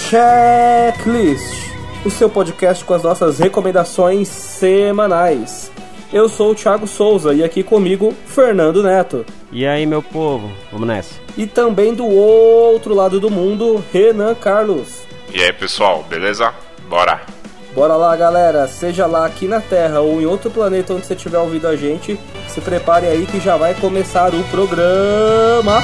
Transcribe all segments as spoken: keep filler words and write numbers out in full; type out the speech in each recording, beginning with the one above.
Checklist, o seu podcast com as nossas recomendações semanais. Eu sou o Thiago Souza e aqui comigo, Fernando Neto. E aí, meu povo, vamos nessa. E também do outro lado do mundo, Renan Carlos. E aí, pessoal, beleza? Bora! Bora lá, galera, seja lá aqui na Terra ou em outro planeta onde você estiver ouvindo a gente, se prepare aí que já vai começar o programa.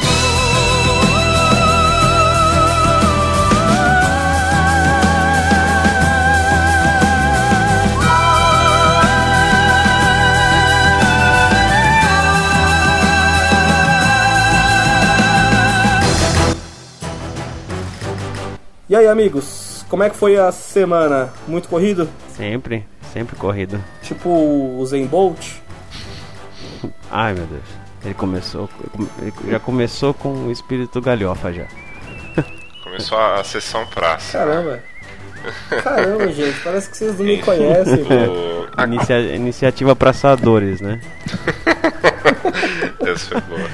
E aí, amigos, como é que foi a semana? Muito corrido? Sempre, sempre corrido. Tipo o Usain Bolt? Ai, meu Deus. Ele começou, ele já começou com o espírito galhofa já. Começou a sessão praça. Caramba. Caramba, gente, parece que vocês não me conhecem. O... Inicia... Iniciativa Praçadores, né? Essa foi boa.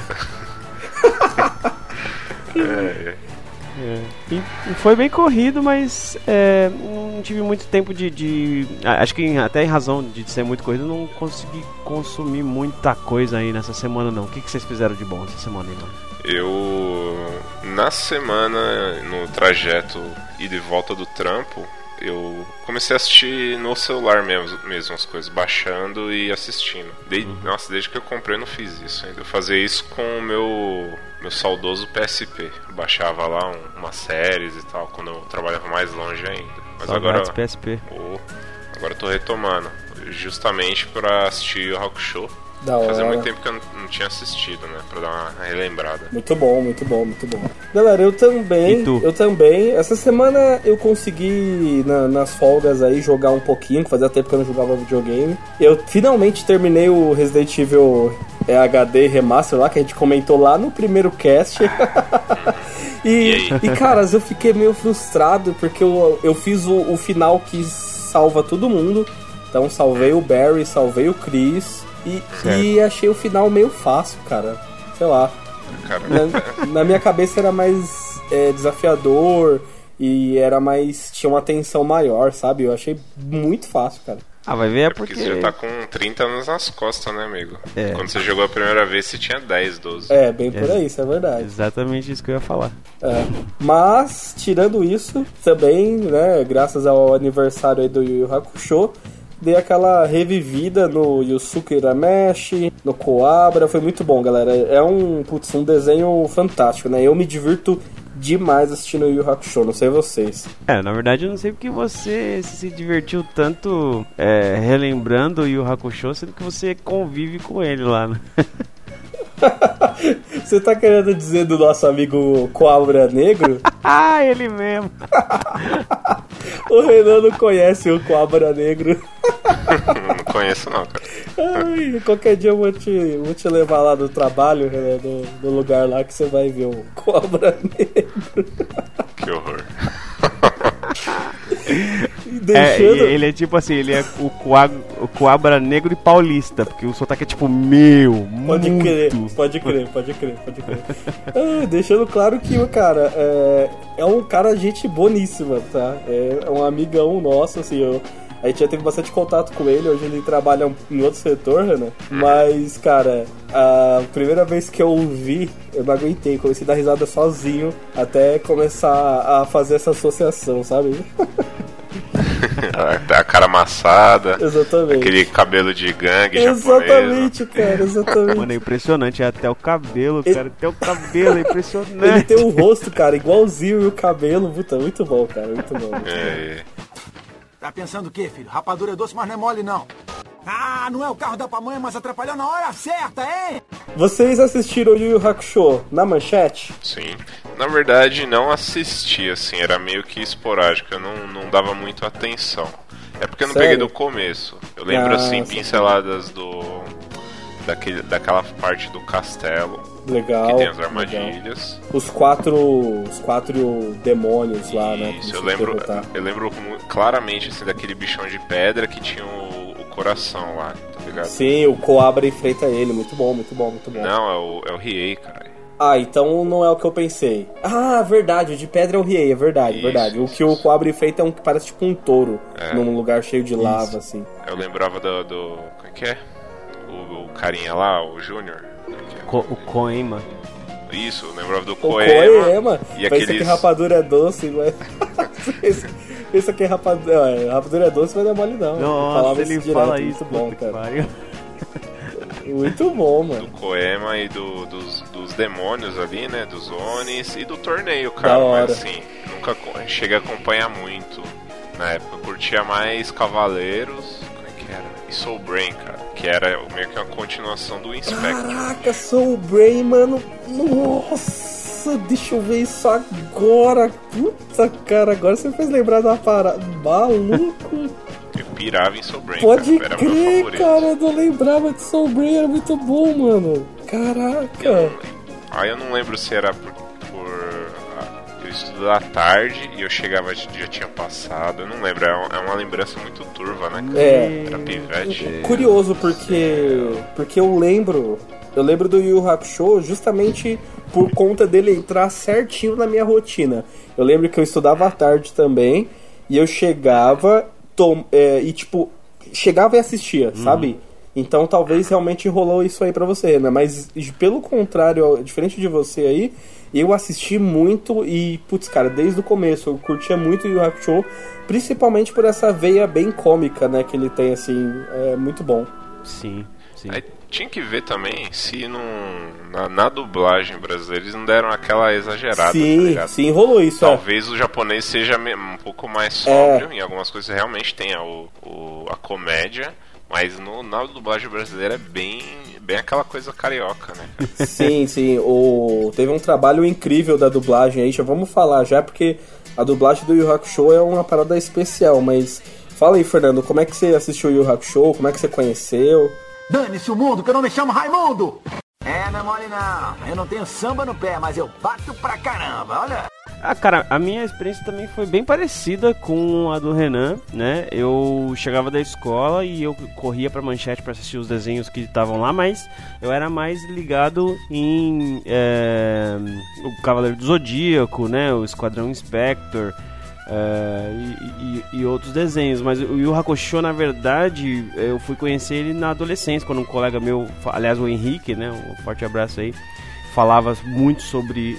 é, é. É. E foi bem corrido, mas é, não tive muito tempo de, de... Acho que até em razão de ser muito corrido, não consegui consumir muita coisa aí nessa semana não. O que, que vocês fizeram de bom essa semana aí, mano? Eu, na semana, no trajeto ida e volta do trampo, eu comecei a assistir no celular mesmo, mesmo as coisas, baixando e assistindo. Desde, uhum. Nossa, desde que eu comprei eu não fiz isso ainda. Eu fazia isso com o meu, meu saudoso P S P. Eu baixava lá um, umas séries e tal, quando eu trabalhava mais longe ainda. Mas Saudades agora, P S P. Oh, agora eu tô retomando, justamente pra assistir o Rock Show. Da hora. Fazia muito tempo que eu não, não tinha assistido, né? Pra dar uma relembrada. Muito bom, muito bom, muito bom. Galera, eu também, eu também. Essa semana eu consegui, na, nas folgas aí, jogar um pouquinho, que fazia tempo que eu não jogava videogame. Eu finalmente terminei o Resident Evil H D Remaster lá, que a gente comentou lá no primeiro cast. e, e, caras, eu fiquei meio frustrado, porque eu, eu fiz o, o final que salva todo mundo. Então salvei o Barry, salvei o Chris... E, e achei o final meio fácil, cara. Sei lá. Na, na minha cabeça era mais é, desafiador e era mais. Tinha uma tensão maior, sabe? Eu achei muito fácil, cara. Ah, vai ver é, é porque... porque você já tá com trinta anos nas costas, né, amigo? É. Quando você jogou a primeira vez, você tinha dez, doze. É, bem por aí, isso é verdade. Exatamente isso que eu ia falar. É. Mas, tirando isso, também, né, graças ao aniversário aí do Yu Yu Hakusho, dei aquela revivida no Yusuke Urameshi, no Coabra, foi muito bom, galera. É um, putz, um desenho fantástico, né? Eu me divirto demais assistindo o Yu Yu Hakusho, não sei vocês. É, na verdade eu não sei porque você se divertiu tanto é, relembrando o Yu Yu Hakusho, sendo que você convive com ele lá, né? Você tá querendo dizer do nosso amigo Coabra Negro? Ah, ele mesmo. O Renan não conhece o Coabra Negro. Não conheço não, cara. Ai, qualquer dia eu vou te, vou te levar lá do trabalho, Renan, no, no lugar lá que você vai ver o Coabra Negro. Que horror. Deixando... É, ele é tipo assim, ele é o, coa, o Coabra Negro e paulista, porque o sotaque é tipo meu, pode muito. crer, pode crer, pode crer, pode crer. Ah, deixando claro que o cara é, é um cara gente boníssima, tá? É um amigão nosso, assim, eu, a gente já teve bastante contato com ele, hoje ele trabalha em outro setor, né? Mas, cara, a primeira vez que eu o vi, eu não aguentei, comecei a dar risada sozinho até começar a fazer essa associação, sabe? A cara amassada. Exatamente. Aquele cabelo de gangue exatamente, japonês. Cara, exatamente. Mano, é impressionante, é até o cabelo, ele... cara, até o cabelo, é impressionante. Ele tem o rosto, cara, igualzinho e o cabelo, puta, muito bom, cara, muito bom. Muito é. bom. Tá pensando o quê, filho? Rapadura é doce, mas não é mole, não. Ah, não é o carro da pamonha, mas atrapalhou na hora certa, hein? Vocês assistiram o Yu Yu Hakusho na manchete? Sim. Na verdade, não assisti, assim, era meio que esporádico, eu não, não dava muito atenção. É porque eu não Sério? peguei do começo. Eu lembro, ah, assim, sim. pinceladas do... Daquele, daquela parte do castelo. Legal. Que tem as armadilhas. Legal. Os quatro. Os quatro demônios lá, Isso, né? Isso, eu lembro. Derrotar. Eu lembro claramente assim, daquele bichão de pedra que tinha o, o coração lá, tá ligado? Sim, o Coabra enfrenta ele. Muito bom, muito bom, muito bom. Não, é o, é o Riei, cara. Ah, então não é o que eu pensei. Ah, verdade, o de pedra é o Riei, é verdade, isso, verdade. O que o cobre feito é um que parece tipo um touro, é. num lugar cheio de lava, isso. assim. Eu lembrava do... do como é que é? O, o carinha lá, o Júnior. Co- o Koema. Isso, eu lembrava do o Koema. Koema. E Pensa aqueles... que rapadura é doce, mas... Pensa que rapadura... rapadura é doce, mas não é mole não. Nossa, ele direto, fala isso, muito bom, cara. Pariu. Muito bom, mano. Do Koema e do, dos, dos demônios ali, né? Dos Onis e do torneio, cara. Mas assim, nunca cheguei a acompanhar muito. Na época eu curtia mais Cavaleiros. Como é que era? E Soul Brain, cara. Que era meio que uma continuação do Inspector. Caraca, Soul Brain, mano. Nossa, deixa eu ver isso agora. Puta, cara, agora você fez lembrar da parada. Maluco. Eu pirava em Soul Brain, Pode cara. Era crer, meu favorito. Cara, eu não lembrava de Soul Brain, era muito bom, mano. Caraca. Eu, aí eu não lembro se era por... por eu estudo à tarde e eu chegava, já tinha passado. Eu não lembro, é uma, é uma lembrança muito turva, né? É. Era pivete. Curioso, porque... Porque eu lembro... Eu lembro do Yu Yu Hakusho justamente por conta dele entrar certinho na minha rotina. Eu lembro que eu estudava à tarde também e eu chegava... Tom, é, e tipo, chegava e assistia, uhum. sabe? Então talvez realmente rolou isso aí pra você, né? Mas pelo contrário, diferente de você aí, eu assisti muito e, putz, cara, desde o começo eu curtia muito o Yu Yu Hakusho, principalmente por essa veia bem cômica, né, que ele tem, assim, é muito bom. Sim, sim. Aí, tinha que ver também se não, na, na dublagem brasileira eles não deram aquela exagerada, sim, tá ligado? Sim, rolou isso. Talvez é. o japonês seja um pouco mais sóbrio, é. Em algumas coisas realmente tem a, o, o, a comédia, mas no, na dublagem brasileira é bem, bem aquela coisa carioca, né? Sim, sim. O, teve um trabalho incrível da dublagem aí, já vamos falar já, porque a dublagem do Yu Yu Hakusho é uma parada especial, mas fala aí, Fernando, como é que você assistiu o Yu Yu Hakusho, como é que você conheceu? Dane-se o mundo, que eu não me chamo Raimundo! É, não é mole não. Eu não tenho samba no pé, mas eu bato pra caramba, olha. Ah, cara, a minha experiência também foi bem parecida com a do Renan, né? Eu chegava da escola e eu corria pra Manchete pra assistir os desenhos que estavam lá, mas eu era mais ligado em é, o Cavaleiro do Zodíaco, né? O Esquadrão Inspector... Uh, e, e, e outros desenhos, mas o Yu Hakusho, na verdade, eu fui conhecer ele na adolescência, quando um colega meu, aliás o Henrique, né, um forte abraço aí, falava muito sobre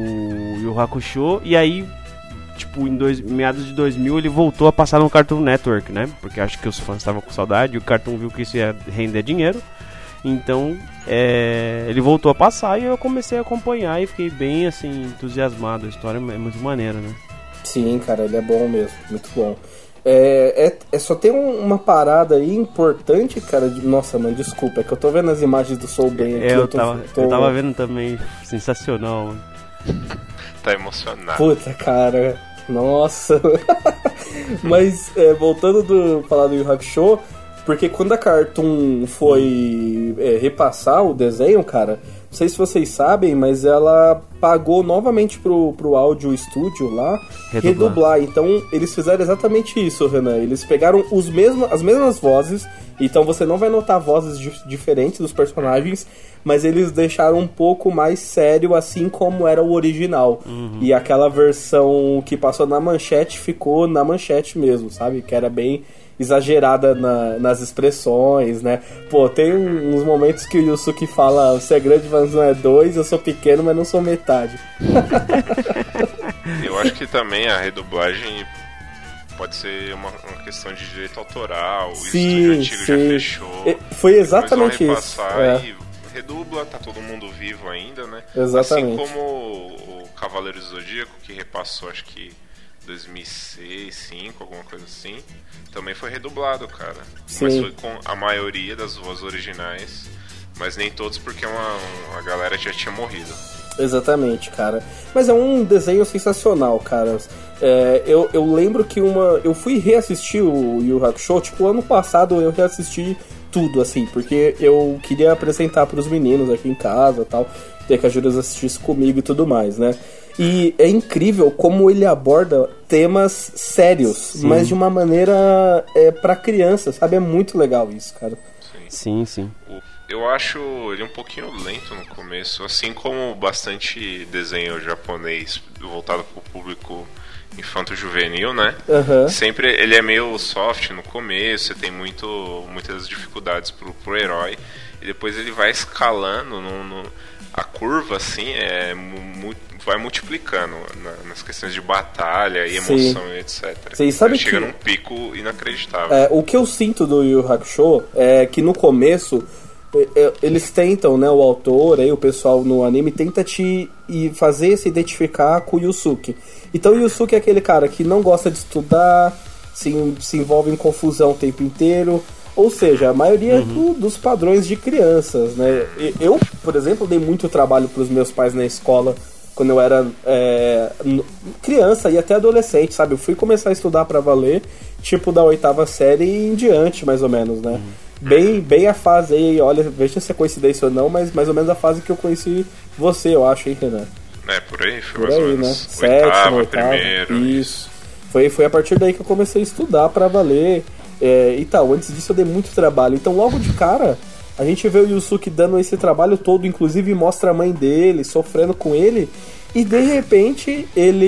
o Yu Hakusho, e aí, tipo, em dois, meados de dois mil ele voltou a passar no Cartoon Network, né, porque acho que os fãs estavam com saudade, e o Cartoon viu que isso ia render dinheiro, então é, ele voltou a passar e eu comecei a acompanhar e fiquei bem, assim, entusiasmado. A história é muito maneira, né. Sim, cara, ele é bom mesmo, muito bom. É, é, é só tem um, uma parada aí importante, cara. De, nossa, mano, desculpa, é que eu tô vendo as imagens do Soul Brain aqui. É, eu, eu, tô, tava, tô... eu tava vendo também, sensacional, mano. Tá emocionado. Puta, cara, nossa. Mas, é, voltando do falar do Yu Yu Hakusho, porque quando a Cartoon foi é, repassar o desenho, cara, não sei se vocês sabem, mas ela pagou novamente pro, pro Áudio Studio lá redublar. redublar. Então eles fizeram exatamente isso, Renan. Eles pegaram os mesmos, as mesmas vozes, então você não vai notar vozes di- diferentes dos personagens, mas eles deixaram um pouco mais sério, assim como era o original. Uhum. E aquela versão que passou na Manchete ficou na Manchete mesmo, sabe? Que era bem exagerada na, nas expressões, né? Pô, tem uns momentos que o Yusuke fala: você é grande, mas não é dois, eu sou pequeno, mas não sou metade. Eu acho que também a redublagem pode ser uma, uma questão de direito autoral. Sim, o estúdio antigo sim. já fechou. Foi exatamente isso. É. E redubla, tá todo mundo vivo ainda, né? Exatamente. Assim como o Cavaleiro do Zodíaco, que repassou, acho que dois mil e seis, dois mil e cinco, alguma coisa assim, também foi redublado, cara. Sim. Mas foi com a maioria das vozes originais, mas nem todos, porque uma, uma, a galera já tinha morrido. Exatamente, cara. Mas é um desenho sensacional, cara. É, eu, eu lembro que uma... Eu fui reassistir o Yu Yu Hakusho, tipo, ano passado eu reassisti tudo, assim, porque eu queria apresentar pros meninos aqui em casa e tal, ter que a Júlia assistisse comigo e tudo mais, né? E é incrível como ele aborda temas sérios, sim. mas de uma maneira é, pra criança, sabe? É muito legal isso, cara. Sim, sim. sim. Eu acho ele um pouquinho lento no começo, assim como bastante desenho japonês voltado pro público infanto-juvenil, né? Uhum. Sempre ele é meio soft no começo, você tem muito, muitas dificuldades pro, pro herói, e depois ele vai escalando no, no, a curva, assim, é mu, vai multiplicando na, nas questões de batalha e emoção, sim. e etcétera. Sim, sabe chega que... num pico inacreditável. É, o que eu sinto do Yu Yu Hakusho é que no começo eles tentam, né, o autor, aí, o pessoal no anime tenta te e fazer se identificar com o Yusuke. Então o Yusuke é aquele cara que não gosta de estudar, se, se envolve em confusão o tempo inteiro, ou seja, a maioria uhum. do, dos padrões de crianças, né? Eu, por exemplo, dei muito trabalho para os meus pais na escola quando eu era é, criança e até adolescente, sabe? Eu fui começar a estudar para valer, tipo da oitava série e em diante, mais ou menos, né? Uhum. Bem, bem a fase aí, olha, veja se é coincidência ou não, mas mais ou menos a fase que eu conheci você, eu acho, hein, Renan? É, por aí, foi por mais aí, ou menos. Né? Oitava, Sétimo, oitavo, primeiro. Isso. Foi, foi a partir daí que eu comecei a estudar pra valer é, e tal. Antes disso eu dei muito trabalho. Então logo de cara, a gente vê o Yusuke dando esse trabalho todo, inclusive mostra a mãe dele, sofrendo com ele. E de repente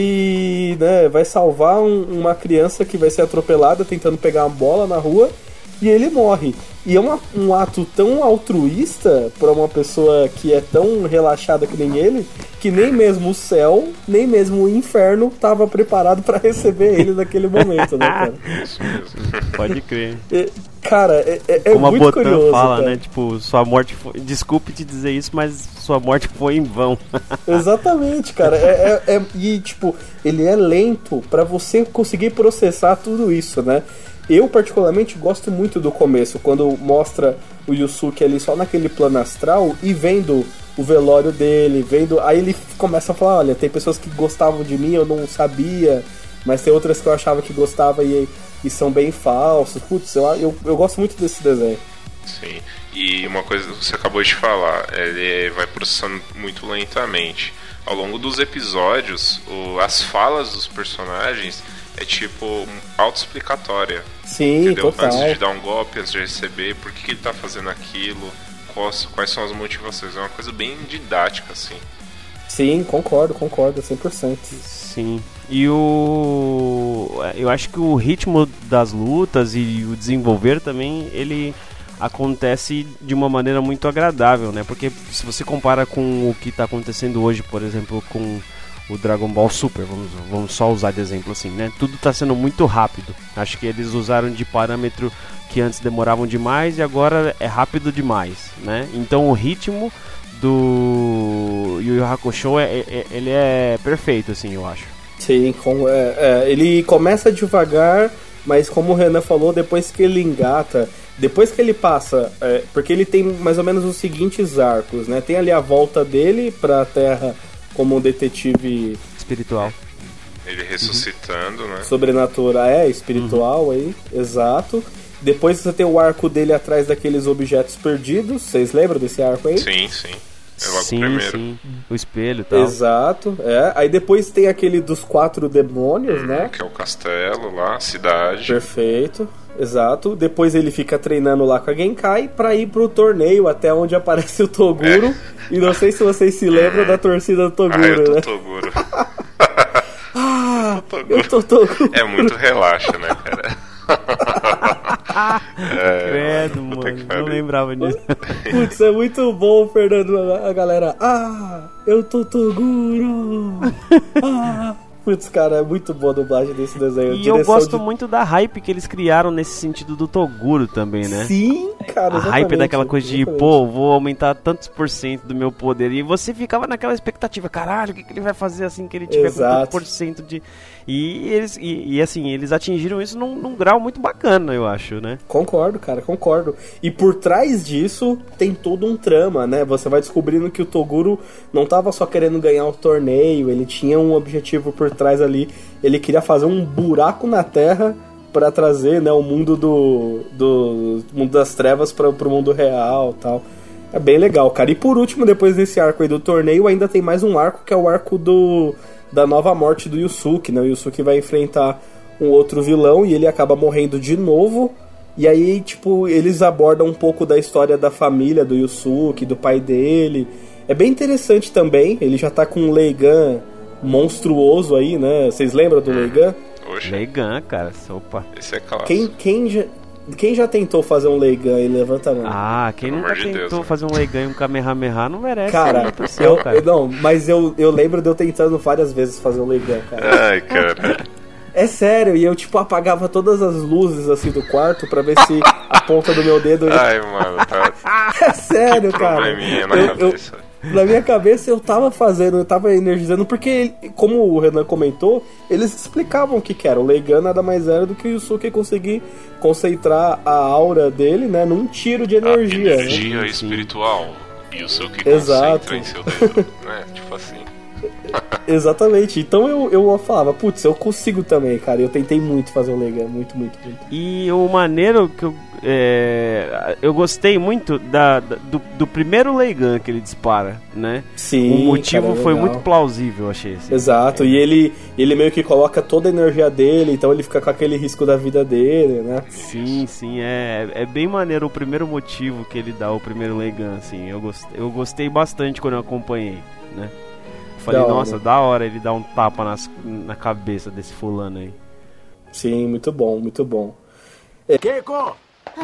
ele, né, vai salvar um, uma criança que vai ser atropelada tentando pegar uma bola na rua. E ele morre. E é uma, um ato tão altruísta para uma pessoa que é tão relaxada que nem ele, que nem mesmo o céu, nem mesmo o inferno estava preparado para receber ele naquele momento, né, cara? Isso mesmo. Pode crer. É, cara, é, é, é Como muito a Botan curioso. fala, cara. né? Tipo, sua morte foi... Desculpe te dizer isso, mas sua morte foi em vão. Exatamente, cara. É, é, é, e, tipo, ele é lento para você conseguir processar tudo isso, né? Eu, particularmente, gosto muito do começo, quando mostra o Yusuke ali só naquele plano astral e vendo o velório dele, vendo... Aí ele começa a falar, olha, tem pessoas que gostavam de mim, eu não sabia, mas tem outras que eu achava que gostava e, e são bem falsos. Putz, eu, eu, eu gosto muito desse desenho. Sim, e uma coisa que você acabou de falar, ele vai processando muito lentamente. Ao longo dos episódios, o, as falas dos personagens... é tipo autoexplicatória. Sim, entendeu? total. Antes de dar um golpe, antes de receber, por que, que ele tá fazendo aquilo, quais, quais são as motivações. É uma coisa bem didática, assim. Sim, concordo, concordo, cem por cento. Sim. E o... eu acho que o ritmo das lutas e o desenvolver também, ele acontece de uma maneira muito agradável, né? Porque se você compara com o que tá acontecendo hoje, por exemplo, com... o Dragon Ball Super, vamos, vamos só usar de exemplo assim, né? Tudo está sendo muito rápido. Acho que eles usaram de parâmetro que antes demoravam demais e agora é rápido demais, né? Então o ritmo do Yu Yu Hakusho é, é, ele é perfeito, assim, eu acho. Sim, com, é, é, ele começa devagar, mas como o Renan falou, depois que ele engata, depois que ele passa, é, porque ele tem mais ou menos os seguintes arcos, né? Tem ali a volta dele para a Terra como um detetive espiritual. Ele ressuscitando, uhum. né? Sobrenatural, é, espiritual, uhum. aí, exato. Depois você tem o arco dele atrás daqueles objetos perdidos. Vocês lembram desse arco aí? Sim, sim. É logo sim, o primeiro. Sim. O espelho e tal. Exato, é. Aí depois tem aquele dos quatro demônios, hum, né? Que é o castelo lá, a cidade. Perfeito, exato. Depois ele fica treinando lá com a Genkai pra ir pro torneio, até onde aparece o Toguro. É. E não sei se vocês se lembram da torcida do Toguro, ah, eu tô né? Toguro. ah, Toguro. eu tô Toguro. É muito relaxa, né, cara? é, Credo, mano, não lembrava disso. Putz, é muito bom, Fernando. A galera, ah, eu tô Toguro. Ah. Putz, cara, é muito boa a dublagem desse desenho. E eu gosto de... muito da hype que eles criaram nesse sentido do Toguro também, né? Sim, cara, a hype daquela coisa de, exatamente. Pô, vou aumentar tantos por cento do meu poder. E você ficava naquela expectativa, caralho, o que, que ele vai fazer assim que ele tiver Exato. com tanto por cento de... E, eles, e, e assim, eles atingiram isso num, num grau muito bacana, eu acho, né? Concordo, cara, concordo. E por trás disso tem todo um trama, né? Você vai descobrindo que o Toguro não tava só querendo ganhar o torneio, ele tinha um objetivo por trás ali. Ele queria fazer um buraco na Terra para trazer, né, o mundo do, do mundo das trevas para o mundo real, tal. É bem legal, cara. E por último, depois desse arco aí do torneio, ainda tem mais um arco, que é o arco do da nova morte do Yusuke, né? O Yusuke vai enfrentar um outro vilão e ele acaba morrendo de novo. E aí, tipo, eles abordam um pouco da história da família do Yusuke, do pai dele. É bem interessante também. Ele já tá com um Leigan monstruoso aí, né? Vocês lembram do Leigan? Leigan, cara. Opa. Esse é clássico. Quem, quem, já, quem já tentou fazer um Leigan aí? Levanta a mão. Ah, quem Pelo nunca de tentou Deus, né? fazer um Leigan e um Kamehameha não merece. Cara, céu, eu, cara. eu- não, mas eu, eu lembro de eu tentando várias vezes fazer um Leigan, cara. Ai, cara. É sério, e eu tipo apagava todas as luzes assim do quarto pra ver se a ponta do meu dedo... Ai, mano, tá. É sério, Que cara. probleminha na Eu- eu- cabeça. Na minha cabeça eu tava fazendo, eu tava energizando, porque, como o Renan comentou, eles explicavam o que que era. O Leigan nada mais era do que o Yusuke conseguir concentrar a aura dele, né, num tiro de energia. A né? energia espiritual. E o seu que Exato. concentra em seu dedo, né? Tipo assim. Exatamente. Então eu, eu falava, putz, eu consigo também, cara. Eu tentei muito fazer o Leigan, muito, muito, muito. E o maneiro que eu, é, eu gostei muito da, da- do, do primeiro Leigan que ele dispara, né? Sim, o motivo cara, é foi legal. muito plausível, achei. Assim. Exato, e ele, ele meio que coloca toda a energia dele, então ele fica com aquele risco da vida dele, né? Sim, sim, é, é bem maneiro o primeiro motivo que ele dá, o primeiro Leigan, assim. Eu gostei, eu gostei bastante quando eu acompanhei, né? Falei, Da hora. nossa, da hora ele dar um tapa nas, na cabeça desse fulano aí. Sim, muito bom, muito bom. Keiko!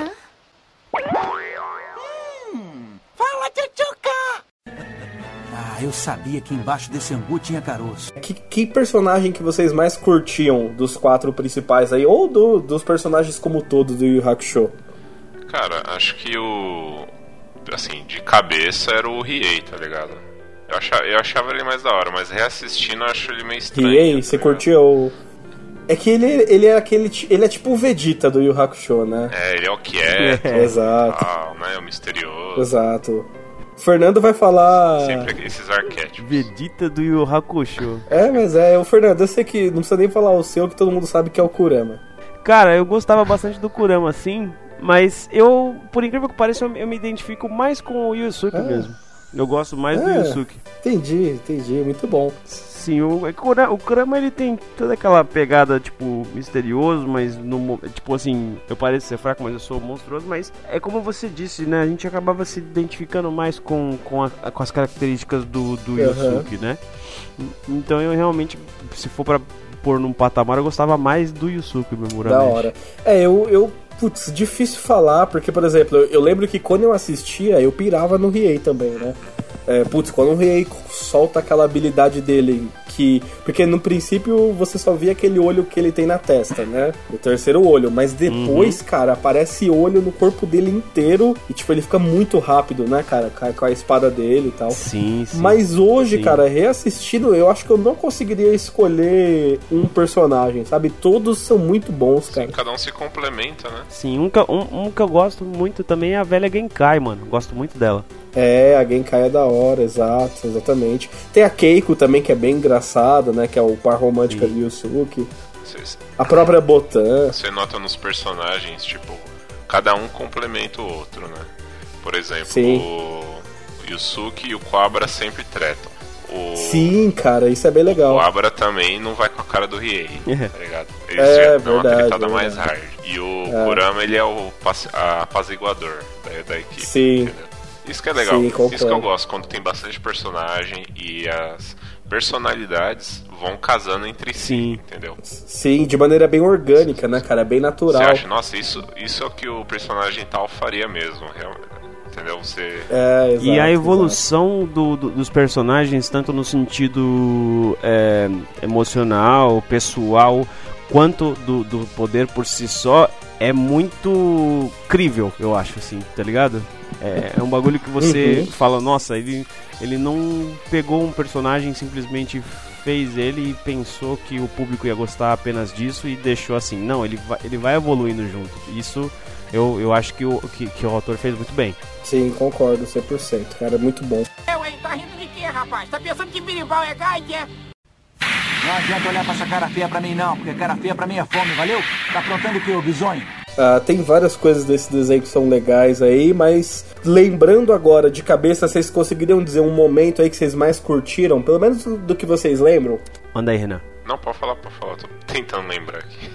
Fala, tchutchuca! Ah, eu sabia que embaixo desse angu tinha caroço. Que, que personagem que vocês mais curtiam dos quatro principais aí, ou do- dos personagens como todos do Yu Yu Hakusho? Cara, acho que o. Assim, de cabeça era o Riei, tá ligado? Eu achava, eu achava ele mais da hora, mas reassistindo eu acho ele meio estranho. Riei, tá você ligado? curtia o... É que ele, ele é aquele... ti- Ele é tipo o Vegeta do Yu Yu Hakusho, né? É, ele é o quieto, É. Exato, tal, né? O misterioso. exato. Fernando vai falar... Sempre esses arquétipos. Vegeta do Yu Hakusho. É, mas é, o Fernando, eu sei que não precisa nem falar o seu, que todo mundo sabe que é o Kurama. Cara, eu gostava bastante do Kurama, assim, mas eu, por incrível que pareça, eu, eu me identifico mais com o Yusuke É. mesmo. Eu gosto mais do É. Yusuke. Entendi, entendi, muito bom. Sim, o, é que o Kurama, o Kurama ele tem toda aquela pegada, tipo, misterioso, mas no, mo- tipo assim, eu pareço ser fraco, mas eu sou monstruoso, mas é como você disse, né, a gente acabava se identificando mais com, com, a- com as características do, do Uhum. Yusuke, né? Então eu realmente, se for pra pôr num patamar, eu gostava mais do Yusuke, meu Da hora. É, eu, eu putz, difícil falar, porque, por exemplo, eu, eu lembro que quando eu assistia, eu pirava no Riei também, né? É, putz, quando o Riei solta aquela habilidade dele, que... Porque no princípio você só via aquele olho que ele tem na testa, né? O terceiro olho. Mas depois, cara, aparece olho no corpo dele inteiro e, tipo, ele fica muito rápido, né, cara? Com a- Com a espada dele e tal. Sim, sim. Mas hoje, Sim. cara, reassistindo, eu acho que eu não conseguiria escolher um personagem, sabe? Todos são muito bons, cara. Cada um se complementa, né? Sim, um que, um, um que eu gosto muito também é a velha Genkai, mano. Gosto muito dela. É, a Genkai é da hora, exato, exatamente. Tem a Keiko também, que é bem engraçada, né? Que é o par romântica Sim. do Yusuke. Você, A própria Botan. você nota nos personagens, tipo, cada um complementa o outro, né? Por exemplo, Sim. o Yusuke e o Quabra sempre tretam. O, Sim, cara, isso é bem o legal. Quabra também não vai com a cara do Riei, tá ligado? Eles É, já dão uma verdade, tretada mais verdade. hard. E o Kurama, ele é o paci- a- apaziguador da, da equipe. Sim. Entendeu? Isso que é legal. Sim, concordo. Isso que eu gosto, quando tem bastante personagem e as personalidades vão casando entre si, Sim. entendeu? Sim, de maneira bem orgânica, né, cara? Bem Você natural. acha, nossa, isso, isso é o que o personagem tal faria mesmo, realmente. Entendeu? Você. É, exato, E a exato. evolução do, do- dos personagens, tanto no sentido é, emocional, pessoal, quanto do, do poder por si só, é muito crível, eu acho, assim, tá ligado? É, é um bagulho que você Uhum. fala, nossa, ele, ele não pegou um personagem, simplesmente fez ele e pensou que o público ia gostar apenas disso e deixou assim. Não, ele vai, ele vai evoluindo junto. Isso eu, eu acho que o, que, que o autor fez muito bem. Sim, concordo, cem por cento, cara, é muito bom. Eu, hein? Tá rindo de quê, rapaz? Tá pensando que birimbau é gaite, é? Não adianta olhar pra essa cara feia pra mim não, porque cara feia pra mim é fome, valeu? Tá aprontando o que, ô bisonho? Uh, tem várias coisas desse desenho que são legais aí, mas lembrando agora de cabeça, vocês conseguiriam dizer um momento aí que vocês mais curtiram, pelo menos do que vocês lembram? Manda aí, Renan. Não, pode falar, pode falar, tô tentando lembrar aqui.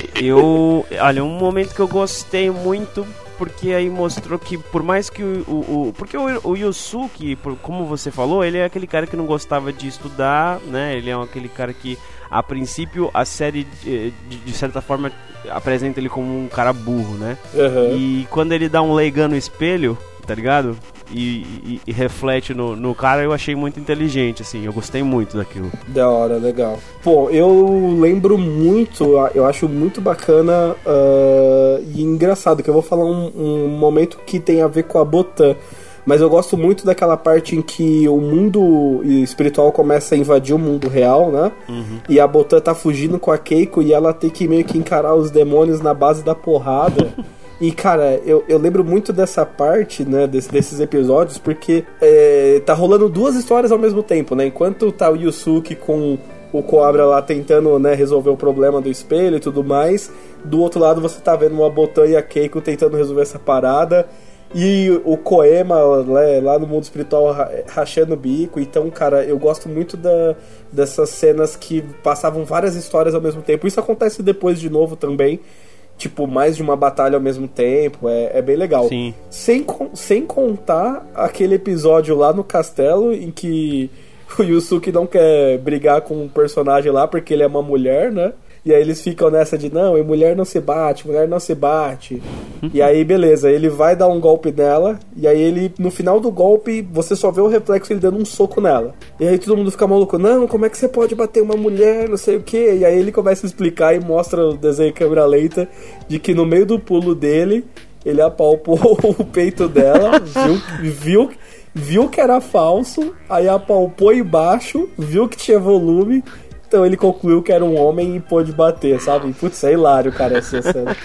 Eu, olha, um momento que eu gostei muito, porque aí mostrou que por mais que o... o, o porque o, o Yusuke, por, como você falou, ele é aquele cara que não gostava de estudar, né? Ele é aquele cara que, a princípio, a série, de, de certa forma, apresenta ele como um cara burro, né? Uhum. E quando ele dá um leigão no espelho, tá ligado? E, e, e reflete no, no cara, eu achei muito inteligente, assim, eu gostei muito daquilo. Da hora, legal. Pô, eu lembro muito, eu acho muito bacana uh, e engraçado, que eu vou falar um, um momento que tem a ver com a Botan, mas eu gosto muito daquela parte em que o mundo espiritual começa a invadir o mundo real, né? Uhum. E a Botan tá fugindo com a Keiko e ela tem que meio que encarar os demônios na base da porrada. E, cara, eu, eu lembro muito dessa parte, né, desse, desses episódios, porque é, tá rolando duas histórias ao mesmo tempo, né? Enquanto tá o Yusuke com o Coabra lá tentando, né, resolver o problema do espelho e tudo mais, do outro lado você tá vendo uma Botan e a Keiko tentando resolver essa parada, e o Koema né, lá no mundo espiritual rachando o bico. Então, cara, eu gosto muito da, dessas cenas que passavam várias histórias ao mesmo tempo. Isso acontece depois de novo também, tipo, mais de uma batalha ao mesmo tempo, é, é bem legal. Sim. Sem, sem contar aquele episódio lá no castelo em que o Yusuke não quer brigar com um personagem lá porque ele é uma mulher, né? E aí eles ficam nessa de, não, e mulher não se bate, mulher não se bate. E aí, beleza, ele vai dar um golpe nela, e aí ele, no final do golpe, você só vê o reflexo ele dando um soco nela. E aí todo mundo fica maluco, não, como é que você pode bater uma mulher, não sei o quê. E aí ele começa a explicar e mostra o desenho em câmera lenta de que no meio do pulo dele, ele apalpou o peito dela, viu, viu, viu que era falso, aí apalpou embaixo, viu que tinha volume. Então ele concluiu que era um homem e pôde bater, sabe? Putz, é hilário, cara, essa cena.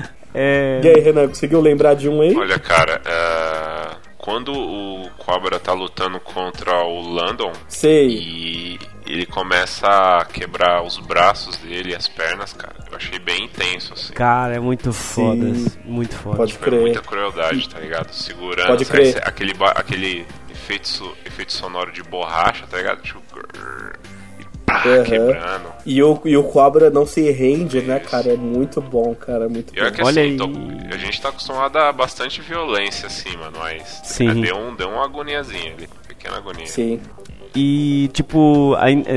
É... E aí, Renan, conseguiu lembrar de um aí? Olha, cara, é... quando o Cobra tá lutando contra o Landon, sei, e ele começa a quebrar os braços dele e as pernas, cara, eu achei bem intenso, assim. Cara, é muito foda, sim, muito foda. Pode tipo, crer. É muita crueldade, tá ligado? Segurando, Pode crer. Sabe, aquele, aquele efeito, efeito sonoro de borracha, tá ligado? Tipo... Pá, uhum. Quebrando. E o, e o Cobra não se rende, né, cara? É muito bom, cara. É muito e é bom. que, Olha assim, aí. Tô, a gente tá acostumado a bastante violência, assim, mano. Mas sim. É, deu, um, deu uma agoniazinha ali. Pequena agonia. Sim. E, tipo,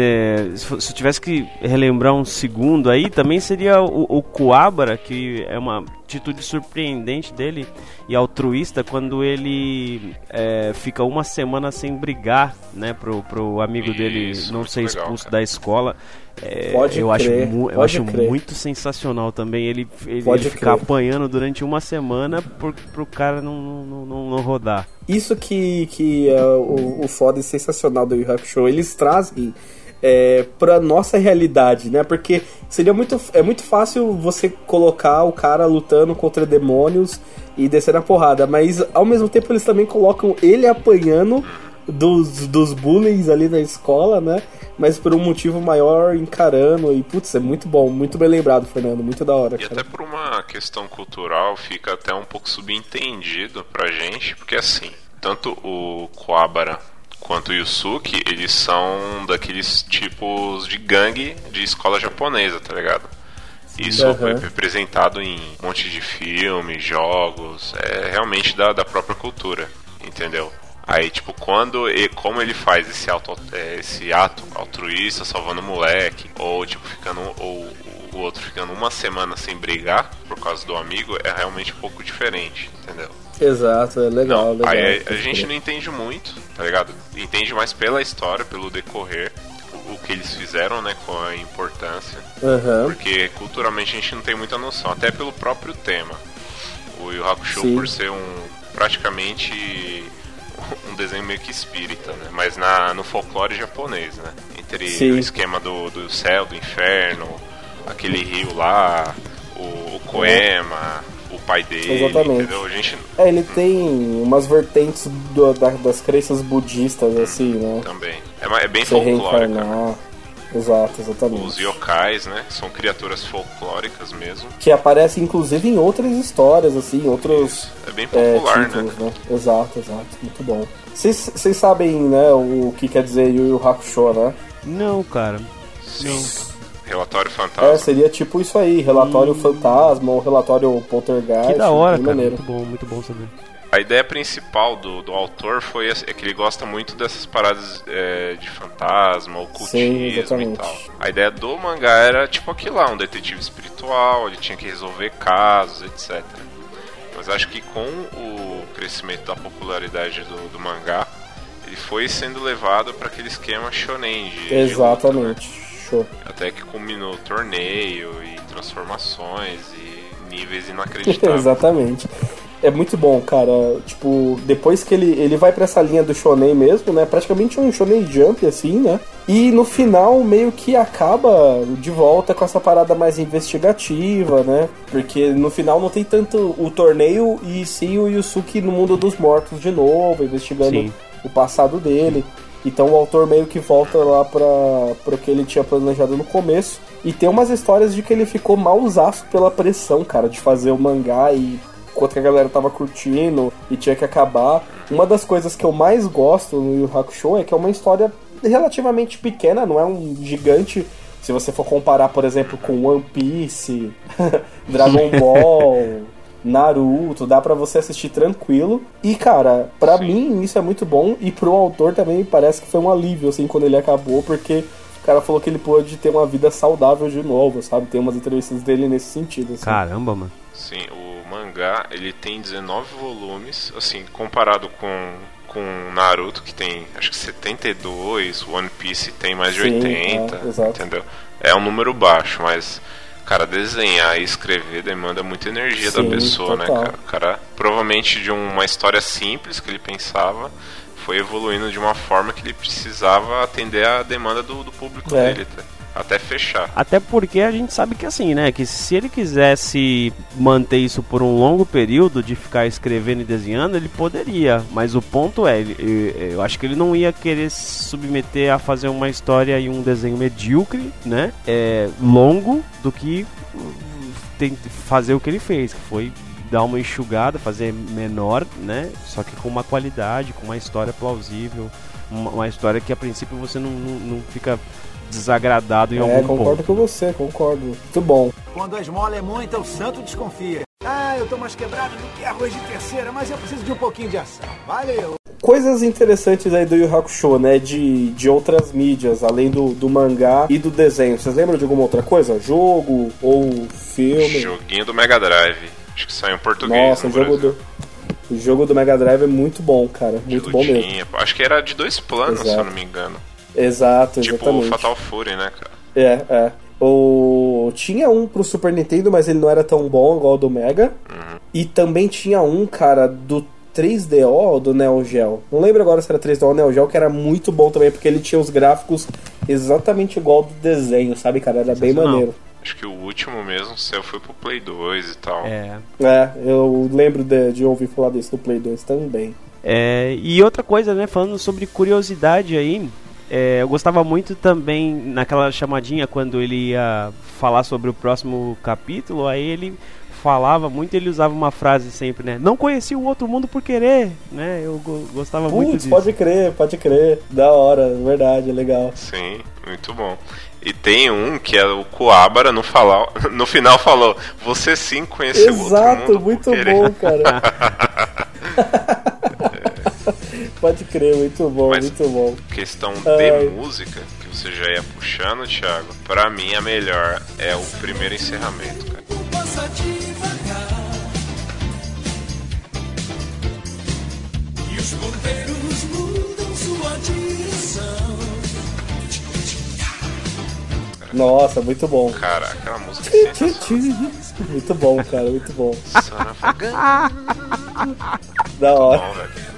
é, se eu tivesse que relembrar um segundo aí, também seria o, o Coabra, que é uma atitude surpreendente dele e altruísta, quando ele é, fica uma semana sem brigar, né, pro, pro amigo Isso, dele não ser legal, expulso cara. da escola. É, pode eu crer, acho, mu- eu pode acho crer. muito sensacional também ele, ele, Pode ele ficar crer. apanhando durante uma semana por, pro cara não, não, não, não rodar. Isso que, que é o, o foda e sensacional do Yu Yu Hakusho. Eles trazem é, pra nossa realidade, né? Porque seria muito, é muito fácil você colocar o cara lutando contra demônios e descer na porrada, mas ao mesmo tempo eles também colocam ele apanhando dos, dos bullies ali na escola, né? Mas por um motivo maior, encarando. E putz, é muito bom, muito bem lembrado, Fernando, muito da hora, E cara. até por uma questão cultural fica até um pouco subentendido pra gente, porque assim, tanto o Coabra quanto o Yusuke, eles são daqueles tipos de gangue de escola japonesa, tá ligado? Isso Uhum. é representado em um monte de filmes, jogos, é realmente da, da própria cultura, entendeu? Aí, tipo, quando e como ele faz esse, auto, esse ato altruísta, salvando o moleque, ou tipo, ficando, ou o outro ficando uma semana sem brigar por causa do amigo, é realmente um pouco diferente, entendeu? Exato, é legal, Não, legal. aí a, a gente não entende muito, tá ligado? Entende mais pela história, pelo decorrer, o, o que eles fizeram, né, com a importância. Uhum. Porque culturalmente a gente não tem muita noção, até pelo próprio tema. O Yu Yu Hakusho, Sim. por ser um praticamente um desenho meio que espírita, né? Mas na, no folclore japonês, né? Entre Sim. o esquema do, do céu, do inferno, aquele rio lá, o, o Koema, o pai dele, Exatamente. entendeu? A gente É, ele tem umas vertentes do, da, das crenças budistas, assim, né? também. É, ma- é bem Você folclórico. reencarnar. exato, exatamente. Os yokais, né? Que são criaturas folclóricas mesmo. Que aparecem, inclusive, em outras histórias, assim, outros... Isso. É bem popular, é, títulos, né? né? Exato, exato. Muito bom. Vocês sabem, né, o que quer dizer Yu Yu Hakusho, né? Não, cara. Sim. Não. Relatório fantasma. É, seria tipo isso aí, relatório hum. fantasma ou relatório poltergeist. Que da hora, cara. Maneiro. Muito bom, muito bom saber. A ideia principal do, do autor foi é que ele gosta muito dessas paradas é, de fantasma, ocultismo Sim, e tal. A ideia do mangá era tipo aquilo lá, um detetive espiritual, ele tinha que resolver casos, etcétera. Mas acho que com o crescimento da popularidade do, do mangá, ele foi sendo levado para aquele esquema shonen de, Exatamente. De luta, né? Show. Até que culminou torneio e transformações e níveis inacreditáveis. Exatamente. É muito bom, cara. Tipo, depois que ele, ele vai pra essa linha do shonen mesmo, né? Praticamente um shonen jump, assim, né? E no final, meio que acaba de volta com essa parada mais investigativa, né? Porque no final não tem tanto o torneio e sim o Yusuke no mundo dos mortos de novo, investigando sim. o passado dele. Então o autor meio que volta lá pra, pra o que ele tinha planejado no começo. E tem umas histórias de que ele ficou mausaço pela pressão, cara, de fazer o mangá e enquanto a galera tava curtindo e tinha que acabar. Uma das coisas que eu mais gosto no Yu Yu Hakusho é que é uma história relativamente pequena, não é um gigante. Se você for comparar, por exemplo, com One Piece, Dragon Ball, Naruto, dá pra você assistir tranquilo. E, cara, pra Sim. mim isso é muito bom. E pro autor também me parece que foi um alívio, assim, quando ele acabou, porque o cara falou que ele pôde ter uma vida saudável de novo, sabe? Tem umas entrevistas dele nesse sentido, assim. Caramba, mano. Sim, o mangá, ele tem dezenove volumes, assim, comparado com, com Naruto, que tem, acho que setenta e dois, One Piece tem mais de Sim, oitenta, é, entendeu? É um número baixo, mas, cara, desenhar e escrever demanda muita energia Sim, da pessoa, total. né, cara? O cara, provavelmente de uma história simples que ele pensava, foi evoluindo de uma forma que ele precisava atender a demanda do, do público é. dele, tá? Até fechar. Até porque a gente sabe que assim, né? Que se ele quisesse manter isso por um longo período, de ficar escrevendo e desenhando, ele poderia. Mas o ponto é, ele, eu acho que ele não ia querer se submeter a fazer uma história e um desenho medíocre, né? É, longo, do que tem, fazer o que ele fez, que foi dar uma enxugada, fazer menor, né? Só que com uma qualidade, com uma história plausível, uma, uma história que a princípio você não, não, não fica desagradado em é, algum ponto. É, concordo com você, concordo. Muito bom. Quando a esmola é muita, o santo desconfia. Ah, eu tô mais quebrado do que arroz de terceira, mas eu preciso de um pouquinho de ação. Valeu! Coisas interessantes aí do Yu Yu Hakusho, né? De, de outras mídias, além do, do mangá e do desenho. Vocês lembram de alguma outra coisa? Jogo ou filme? Joguinho do Mega Drive. Acho que saiu em português. Nossa, o jogo do, o jogo do Mega Drive é muito bom, cara. Muito bom mesmo. Acho que era de dois planos, Exato. se eu não me engano. Exato, tipo exatamente. Tipo o Fatal Fury, né, cara? É, é. O... Tinha um pro Super Nintendo, mas ele não era tão bom igual o do Mega. Uhum. E também tinha um, cara, do três D O ou do Neo Geo. Não lembro agora se era três D O ou Neo Geo, que era muito bom também, porque ele tinha os gráficos exatamente igual do desenho, sabe, cara? Era bem maneiro. Acho que o último mesmo seu foi pro Play dois e tal. É, é eu lembro de, de ouvir falar desse do Play dois também. É, e outra coisa, né, falando sobre curiosidade aí, é, eu gostava muito também naquela chamadinha quando ele ia falar sobre o próximo capítulo, aí ele falava muito, ele usava uma frase sempre, né, não conheci o outro mundo por querer, né, eu go- gostava Puts, muito disso. Pode crer, pode crer, da hora, verdade, legal. Sim, muito bom. E tem um que é o Kuwabara no, falar, no final falou, você sim conheceu o outro mundo. Exato, muito bom, cara. Pode crer, muito bom, Mas muito bom. Questão de Ai. música, que você já ia puxando, Thiago, pra mim a melhor é o primeiro encerramento, cara. E os ponteiros mudam sua direção. Nossa, muito bom. Cara, aquela música é sensacional. Muito bom, cara, muito bom. Da hora. Bom, velho.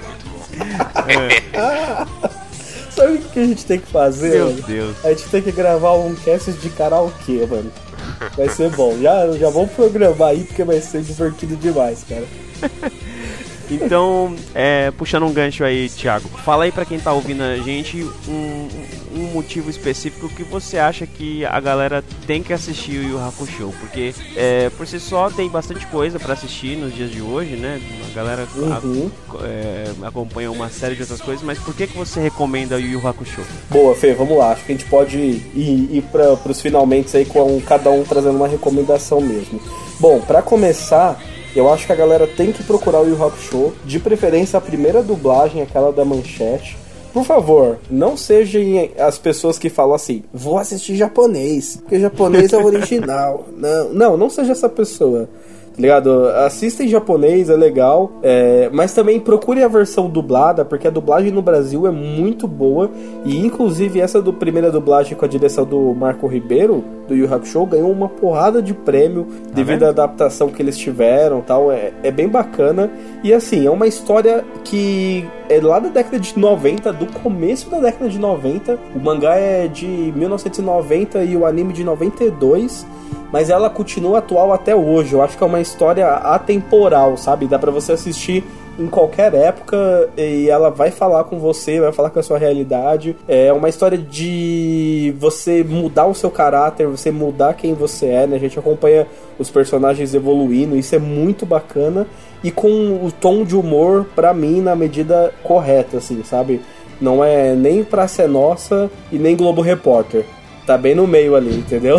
Sabe o que a gente tem que fazer? Meu mano? Deus. A gente tem que gravar um cast de karaokê, mano. Vai ser bom. Já, já vamos programar aí porque vai ser divertido demais, cara. Então, é, puxando um gancho aí, Thiago, fala aí pra quem tá ouvindo a gente um, um motivo específico que você acha que a galera tem que assistir o Yu Yu Hakusho, porque é, por si só tem bastante coisa pra assistir nos dias de hoje, né? A galera uhum. a, é, acompanha uma série de outras coisas, mas por que, que você recomenda o Yu Yu Hakusho? Boa, Fê, vamos lá. Acho que a gente pode ir, ir para os finalmente aí com cada um trazendo uma recomendação mesmo. Bom, para começar, eu acho que a galera tem que procurar o Yu Yu Hakusho, de preferência a primeira dublagem, aquela da Manchete. Por favor, não sejam as pessoas que falam assim, vou assistir japonês, porque japonês é o original. Não, não, não seja essa pessoa. Tá ligado? Assista em japonês, é legal, é, mas também procure a versão dublada, porque a dublagem no Brasil é muito boa, e inclusive essa do primeira dublagem com a direção do Marco Ribeiro, do Yu Yu Hakusho, ganhou uma porrada de prêmio tá devido vendo? à adaptação que eles tiveram, tal, é, é bem bacana, e assim, é uma história que é lá da década de noventa, do começo da década de noventa, o mangá é de mil novecentos e noventa e o anime de noventa e dois, mas ela continua atual até hoje. Eu acho que é uma história atemporal, sabe? Dá pra você assistir em qualquer época e ela vai falar com você, vai falar com a sua realidade. É uma história de você mudar o seu caráter, você mudar quem você é, né? A gente acompanha os personagens evoluindo, isso é muito bacana. E com o tom de humor, pra mim, na medida correta, assim, sabe? Não é nem Praça é Nossa e nem Globo Repórter. Tá bem no meio ali, entendeu?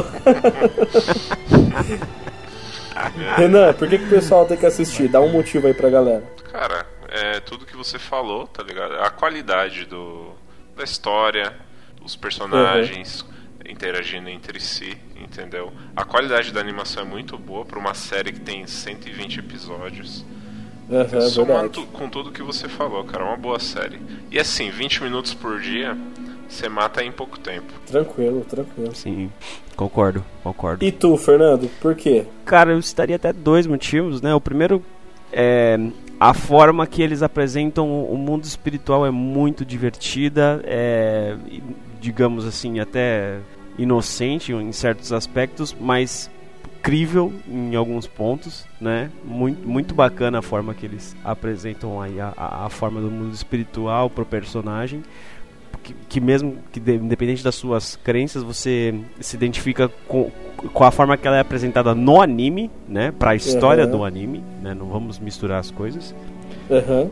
Renan, por que, que o pessoal tem que assistir? Dá um motivo aí pra galera. Cara, é tudo que você falou, tá ligado? A qualidade do, da história, os personagens uhum. interagindo entre si, entendeu? A qualidade da animação é muito boa pra uma série que tem cento e vinte episódios. Uhum, Somando com tudo que você falou, cara, é uma boa série. E assim, vinte minutos por dia... Você mata em pouco tempo. Tranquilo, tranquilo. Sim, concordo, concordo. E tu, Fernando, por quê? Cara, eu citaria até dois motivos, né? O primeiro é a forma que eles apresentam o mundo espiritual é muito divertida, é, digamos assim, até inocente em certos aspectos, mas incrível em alguns pontos, né? Muito, muito bacana a forma que eles apresentam aí a, a, a forma do mundo espiritual pro personagem. Que, que mesmo que de, independente das suas crenças, você se identifica com, com a forma que ela é apresentada no anime, né? Pra história uhum. do anime, né? Não vamos misturar as coisas. Uhum.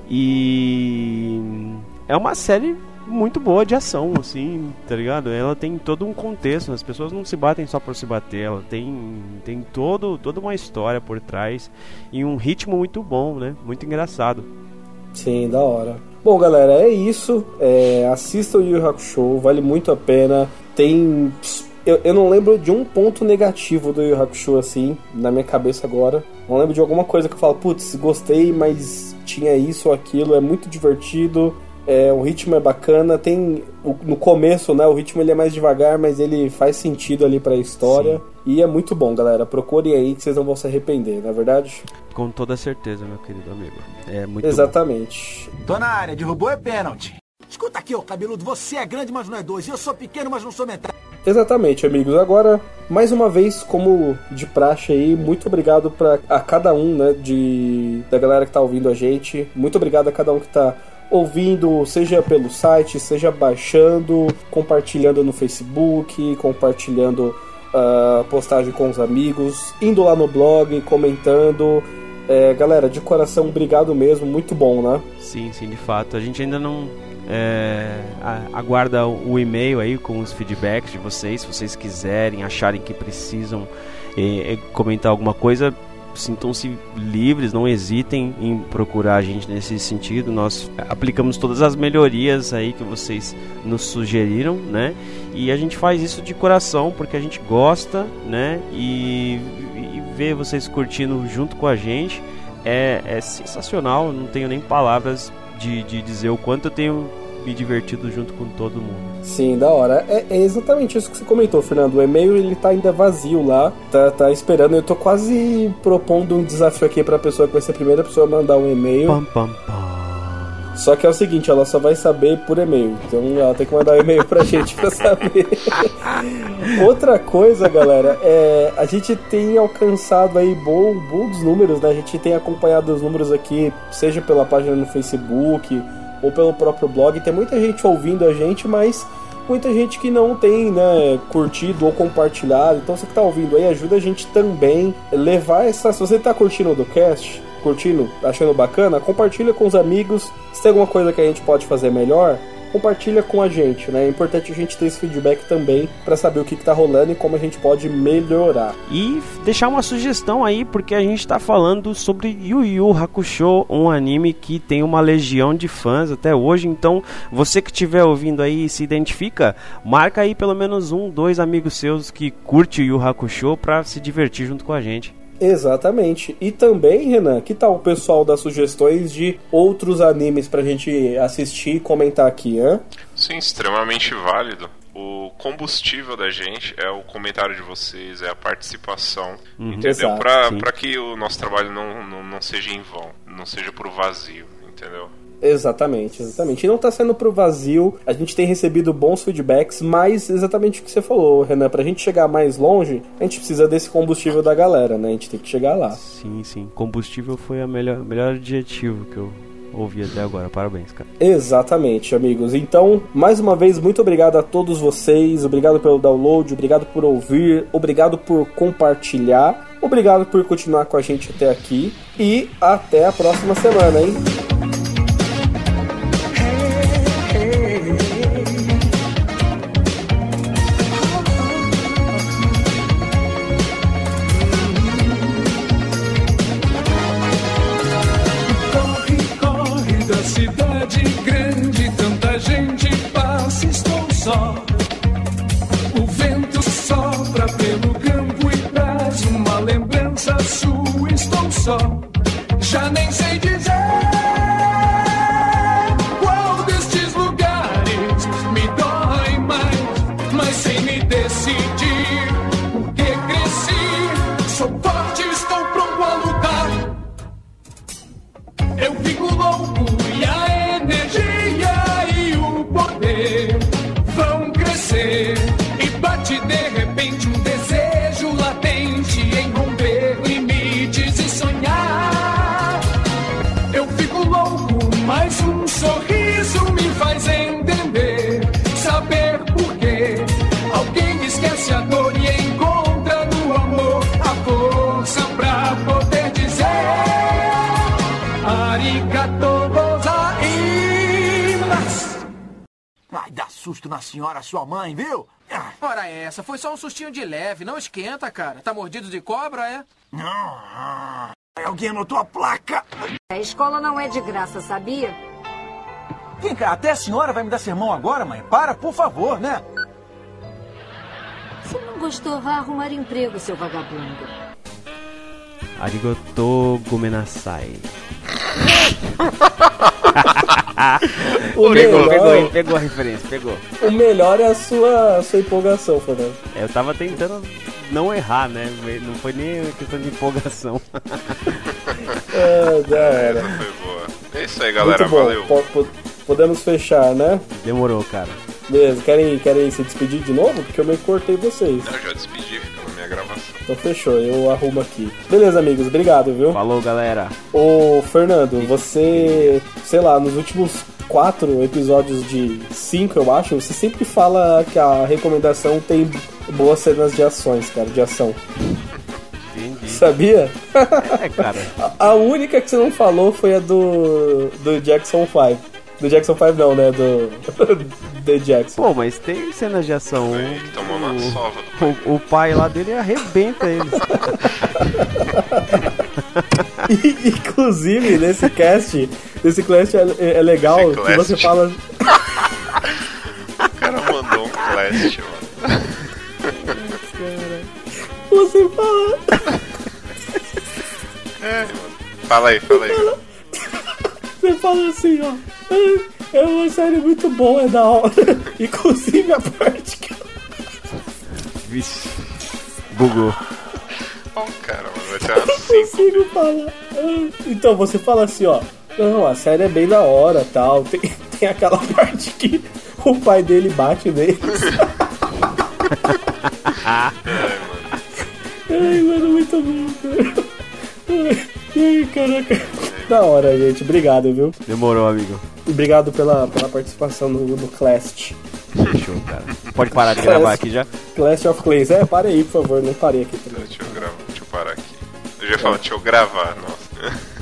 E é uma série muito boa de ação, assim, tá ligado? Ela tem todo um contexto, as pessoas não se batem só por se bater, ela tem, tem todo, toda uma história por trás e um ritmo muito bom, né? Muito engraçado. Sim, da hora. Bom, galera, é isso. É, assista o Yu Yu Hakusho, vale muito a pena. Tem... Eu, eu não lembro de um ponto negativo do Yu Yu Hakusho, assim, na minha cabeça agora. Não lembro de alguma coisa que eu falo, putz, gostei, mas tinha isso ou aquilo. É muito divertido, é, o ritmo é bacana. Tem... O, no começo, né, o ritmo ele é mais devagar, mas ele faz sentido ali pra história. Sim. E é muito bom, galera. Procurem aí que vocês não vão se arrepender, não é verdade? Com toda certeza, meu querido amigo. É muito Exatamente. Bom. Tô na área, derrubou é pênalti. Escuta aqui, ô cabeludo, você é grande, mas não é dois. E eu sou pequeno, mas não sou metade. Exatamente, amigos. Agora, mais uma vez, como de praxe aí, muito obrigado pra, a cada um, né, de, da galera que tá ouvindo a gente. Muito obrigado a cada um que tá ouvindo, seja pelo site, seja baixando, compartilhando no Facebook, compartilhando a postagem com os amigos, indo lá no blog, comentando. É, galera, de coração, obrigado mesmo, muito bom, né? Sim, sim, de fato. A gente ainda não é, aguarda o e-mail aí com os feedbacks de vocês, se vocês quiserem, acharem que precisam é, comentar alguma coisa, sintam-se livres, não hesitem em procurar a gente nesse sentido. Nós aplicamos todas as melhorias aí que vocês nos sugeriram, né? E a gente faz isso de coração porque a gente gosta, né? E, e ver vocês curtindo junto com a gente é, é sensacional. Não tenho nem palavras de, de dizer o quanto eu tenho me divertido junto com todo mundo. Sim, da hora. É, é exatamente isso que você comentou, Fernando. O e-mail ele tá ainda vazio lá, tá, tá esperando. Eu tô quase propondo um desafio aqui pra pessoa que vai ser a primeira pessoa a mandar um e-mail. Pam, pam, pam. Só que é o seguinte, ela só vai saber por e-mail. Então ela tem que mandar um e-mail pra gente pra saber. Outra coisa, galera, é a gente tem alcançado aí bom, bons números, né? A gente tem acompanhado os números aqui, seja pela página no Facebook ou pelo próprio blog. Tem muita gente ouvindo a gente, mas muita gente que não tem, né, curtido ou compartilhado. Então você que tá ouvindo aí, ajuda a gente também a levar essa... Se você tá curtindo o Docast, curtindo, achando bacana, compartilha com os amigos. Se tem alguma coisa que a gente pode fazer melhor, compartilha com a gente, né? É importante a gente ter esse feedback também pra saber o que, que tá rolando e como a gente pode melhorar. E deixar uma sugestão aí, porque a gente tá falando sobre Yu Yu Hakusho, um anime que tem uma legião de fãs até hoje. Então, você que estiver ouvindo aí e se identifica, marca aí pelo menos um, dois amigos seus que curte Yu Yu Hakusho pra se divertir junto com a gente. Exatamente. E também, Renan, que tal o pessoal dar sugestões de outros animes pra gente assistir e comentar aqui, hein? Sim, extremamente válido. O combustível da gente é o comentário de vocês, é a participação, uhum. Entendeu? Exato, pra, pra que o nosso trabalho não, não, não seja em vão, não seja por vazio, entendeu? Exatamente, exatamente. E não tá sendo pro vazio, a gente tem recebido bons feedbacks, mas exatamente o que você falou, Renan, pra gente chegar mais longe, a gente precisa desse combustível da galera, né? A gente tem que chegar lá. Sim, sim. Combustível foi o melhor, melhor adjetivo que eu ouvi até agora. Parabéns, cara. Exatamente, amigos. Então, mais uma vez, muito obrigado a todos vocês, obrigado pelo download, obrigado por ouvir, obrigado por compartilhar, obrigado por continuar com a gente até aqui e até a próxima semana, hein? Cidade grande, tanta gente passa, estou só. O vento sopra pelo campo e traz uma lembrança sua, estou só. Já nem sei dizer qual destes lugares me dói mais, mas sem me decidir, porque cresci, sou forte, estou pronto a lutar. Eu fico louco e a energia e o poder vão crescer e bate de repente um desejo latente em romper limites e sonhar. Eu fico louco, mas um sorriso me faz entender, saber por quê. Alguém esquece a dor e encontra no amor a força pra poder dizer arigato gozaimasu. Ai, dá susto na senhora, sua mãe, viu? Ora essa, foi só um sustinho de leve, não esquenta, cara. Tá mordido de cobra, é? Não. Alguém anotou a placa. A escola não é de graça, sabia? Vem cá, até a senhora vai me dar sermão agora, mãe? Para, por favor, né? Se não gostou, vá arrumar emprego, seu vagabundo. Arigato gomenasai. O pegou, melhor, pegou, pegou a referência, pegou. O melhor é a sua, a sua empolgação, Fernando. Eu tava tentando não errar, né? Não foi nem questão de empolgação. É, já era. Essa foi boa. É isso aí, galera. Muito bom. Valeu. P- podemos fechar, né? Demorou, cara. Beleza, querem, querem se despedir de novo? Porque eu meio que cortei vocês. Não, eu já despedi, fica na minha gravação. Então fechou, eu arrumo aqui. Beleza, amigos, obrigado, viu? Falou, galera. Ô, Fernando, você, sei lá, nos últimos quatro episódios de cinco, eu acho, você sempre fala que a recomendação tem boas cenas de ações, cara, de ação. Entendi. Sabia? É, cara. A, a única que você não falou foi a do, do Jackson cinco. Do Jackson cinco não, né? Do The Jackson. Pô, mas tem cenas de ação. Ele tomou uma sova do pai. O, o pai lá dele arrebenta eles. E, inclusive, nesse cast, esse cast é, é legal esse que você fala... O cara mandou um clash, mano. Você fala... É, mano. Fala aí, fala aí. Fala... Você fala assim, ó... É uma série muito boa, é da hora. Inclusive a parte que... Vixe. Bugou. Ó, oh, cara, mano, vai ter uma cinco. Eu não consigo falar. Então, você fala assim, ó... Não, a série é bem da hora, tal. Tem, tem aquela parte que o pai dele bate neles. Ai, mano, muito bom, cara. Ai, caraca. Da hora, gente. Obrigado, viu? Demorou, amigo. Obrigado pela, pela participação no, no Clash. Fechou, cara. Pode parar de Clash, gravar aqui já? Clash of Clans. É, pare aí, por favor. Não parei aqui também. Deixa eu, gravar, deixa eu parar aqui. Eu já ia falar, deixa eu gravar, nossa.